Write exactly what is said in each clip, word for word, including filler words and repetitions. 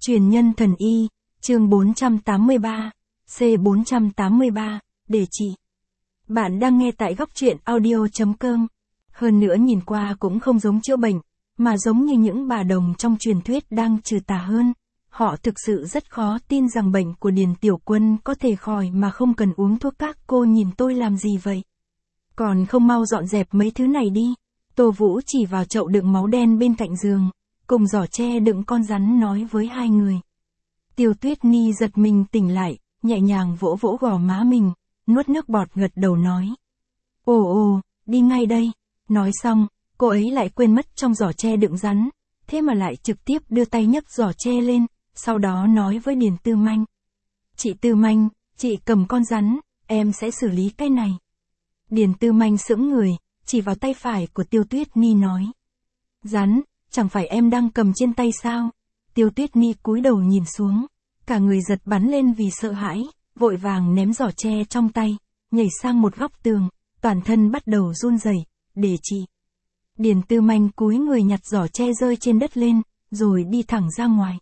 Truyền nhân thần y, chương bốn trăm tám mươi ba, C bốn trăm tám mươi ba, để trị. Bạn đang nghe tại góc truyện audio chấm com. Hơn nữa nhìn qua cũng không giống chữa bệnh, mà giống như những bà đồng trong truyền thuyết đang trừ tà hơn. Họ thực sự rất khó tin rằng bệnh của Điền Tiểu Quân có thể khỏi mà không cần uống thuốc. Các cô nhìn tôi làm gì vậy? Còn không mau dọn dẹp mấy thứ này đi. Tô Vũ chỉ vào chậu đựng máu đen bên cạnh giường, cùng giỏ tre đựng con rắn nói với hai người. Tiêu Tuyết Ni giật mình tỉnh lại, nhẹ nhàng vỗ vỗ gò má mình, nuốt nước bọt gật đầu nói. Ồ ồ, đi ngay đây. Nói xong, cô ấy lại quên mất trong giỏ tre đựng rắn, thế mà lại trực tiếp đưa tay nhấc giỏ tre lên, sau đó nói với Điền Tư Manh. Chị Tư Manh, chị cầm con rắn, em sẽ xử lý cái này. Điền Tư Manh sững người, chỉ vào tay phải của Tiêu Tuyết Ni nói. Rắn, chẳng phải em đang cầm trên tay sao? Tiêu Tuyết Ni cúi đầu nhìn xuống, cả người giật bắn lên vì sợ hãi, vội vàng ném giỏ tre trong tay, nhảy sang một góc tường, toàn thân bắt đầu run rẩy, để trị. Điền Tư Manh cúi người nhặt giỏ tre rơi trên đất lên, rồi đi thẳng ra ngoài.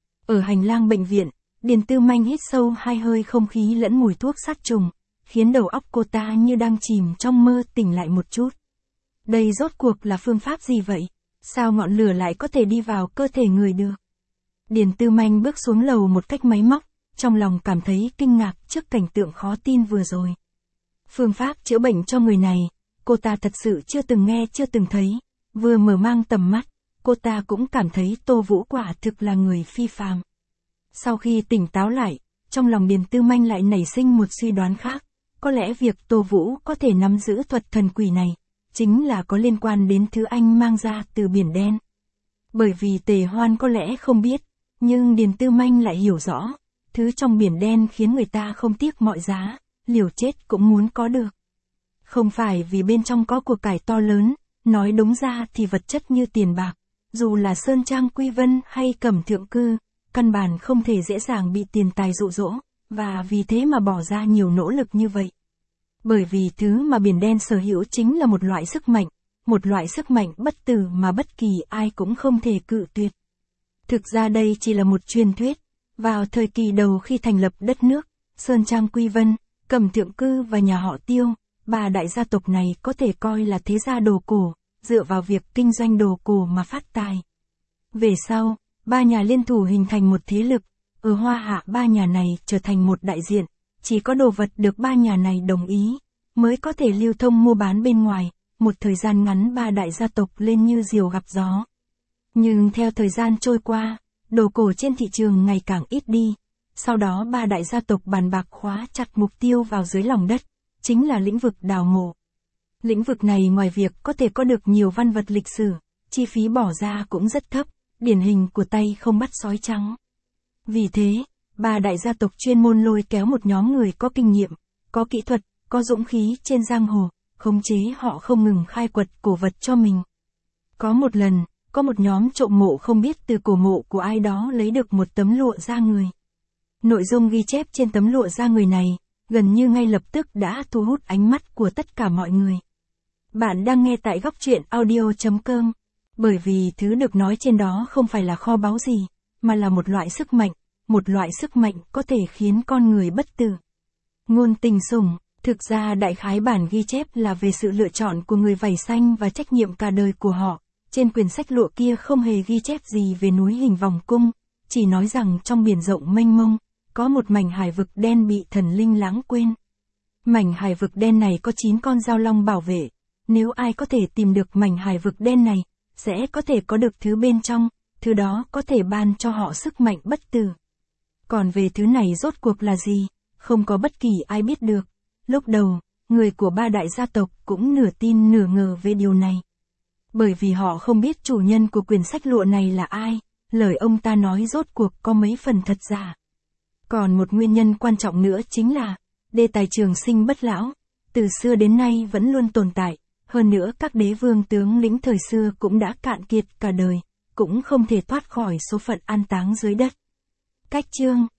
Ở hành lang bệnh viện, Điền Tư Manh hít sâu hai hơi không khí lẫn mùi thuốc sát trùng, khiến đầu óc cô ta như đang chìm trong mơ tỉnh lại một chút. Đây rốt cuộc là phương pháp gì vậy? Sao ngọn lửa lại có thể đi vào cơ thể người được? Điền Tư Manh bước xuống lầu một cách máy móc, trong lòng cảm thấy kinh ngạc trước cảnh tượng khó tin vừa rồi. Phương pháp chữa bệnh cho người này, cô ta thật sự chưa từng nghe chưa từng thấy, vừa mở mang tầm mắt, cô ta cũng cảm thấy Tô Vũ quả thực là người phi phàm. Sau khi tỉnh táo lại, trong lòng Điền Tư Manh lại nảy sinh một suy đoán khác, có lẽ việc Tô Vũ có thể nắm giữ thuật thần quỷ này, chính là có liên quan đến thứ anh mang ra từ biển đen. Bởi vì Tề Hoan có lẽ không biết, nhưng Điền Tư Manh lại hiểu rõ, thứ trong biển đen khiến người ta không tiếc mọi giá, liều chết cũng muốn có được. Không phải vì bên trong có của cải to lớn, nói đúng ra thì vật chất như tiền bạc, dù là Sơn Trang Quy Vân hay Cẩm Thượng Cư, căn bản không thể dễ dàng bị tiền tài dụ dỗ, và vì thế mà bỏ ra nhiều nỗ lực như vậy. Bởi vì thứ mà biển đen sở hữu chính là một loại sức mạnh, một loại sức mạnh bất tử mà bất kỳ ai cũng không thể cự tuyệt. Thực ra đây chỉ là một truyền thuyết. Vào thời kỳ đầu khi thành lập đất nước, Sơn Trang Quy Vân, Cẩm Thượng Cư và nhà họ Tiêu, ba đại gia tộc này có thể coi là thế gia đồ cổ, dựa vào việc kinh doanh đồ cổ mà phát tài. Về sau, ba nhà liên thủ hình thành một thế lực, ở Hoa Hạ ba nhà này trở thành một đại diện, chỉ có đồ vật được ba nhà này đồng ý, mới có thể lưu thông mua bán bên ngoài, một thời gian ngắn ba đại gia tộc lên như diều gặp gió. Nhưng theo thời gian trôi qua, đồ cổ trên thị trường ngày càng ít đi, sau đó ba đại gia tộc bàn bạc khóa chặt mục tiêu vào dưới lòng đất, chính là lĩnh vực đào mộ. Lĩnh vực này ngoài việc có thể có được nhiều văn vật lịch sử, chi phí bỏ ra cũng rất thấp, điển hình của tay không bắt sói trắng. Vì thế, ba đại gia tộc chuyên môn lôi kéo một nhóm người có kinh nghiệm, có kỹ thuật, có dũng khí trên giang hồ, khống chế họ không ngừng khai quật cổ vật cho mình. Có một lần, có một nhóm trộm mộ không biết từ cổ mộ của ai đó lấy được một tấm lụa da người. Nội dung ghi chép trên tấm lụa da người này, gần như ngay lập tức đã thu hút ánh mắt của tất cả mọi người. Bạn đang nghe tại góc truyện audio chấm com, bởi vì thứ được nói trên đó không phải là kho báu gì, mà là một loại sức mạnh, một loại sức mạnh có thể khiến con người bất tử. Ngôn tình sủng, thực ra đại khái bản ghi chép là về sự lựa chọn của người vảy xanh và trách nhiệm cả đời của họ. Trên quyển sách lụa kia không hề ghi chép gì về núi hình vòng cung, chỉ nói rằng trong biển rộng mênh mông, có một mảnh hải vực đen bị thần linh lãng quên. Mảnh hải vực đen này có chín con giao long bảo vệ, nếu ai có thể tìm được mảnh hải vực đen này, sẽ có thể có được thứ bên trong, thứ đó có thể ban cho họ sức mạnh bất tử. Còn về thứ này rốt cuộc là gì, không có bất kỳ ai biết được. Lúc đầu, người của ba đại gia tộc cũng nửa tin nửa ngờ về điều này. Bởi vì họ không biết chủ nhân của quyển sách lụa này là ai, lời ông ta nói rốt cuộc có mấy phần thật giả. Còn một nguyên nhân quan trọng nữa chính là, đề tài trường sinh bất lão, từ xưa đến nay vẫn luôn tồn tại, hơn nữa các đế vương tướng lĩnh thời xưa cũng đã cạn kiệt cả đời, cũng không thể thoát khỏi số phận an táng dưới đất. Cách chương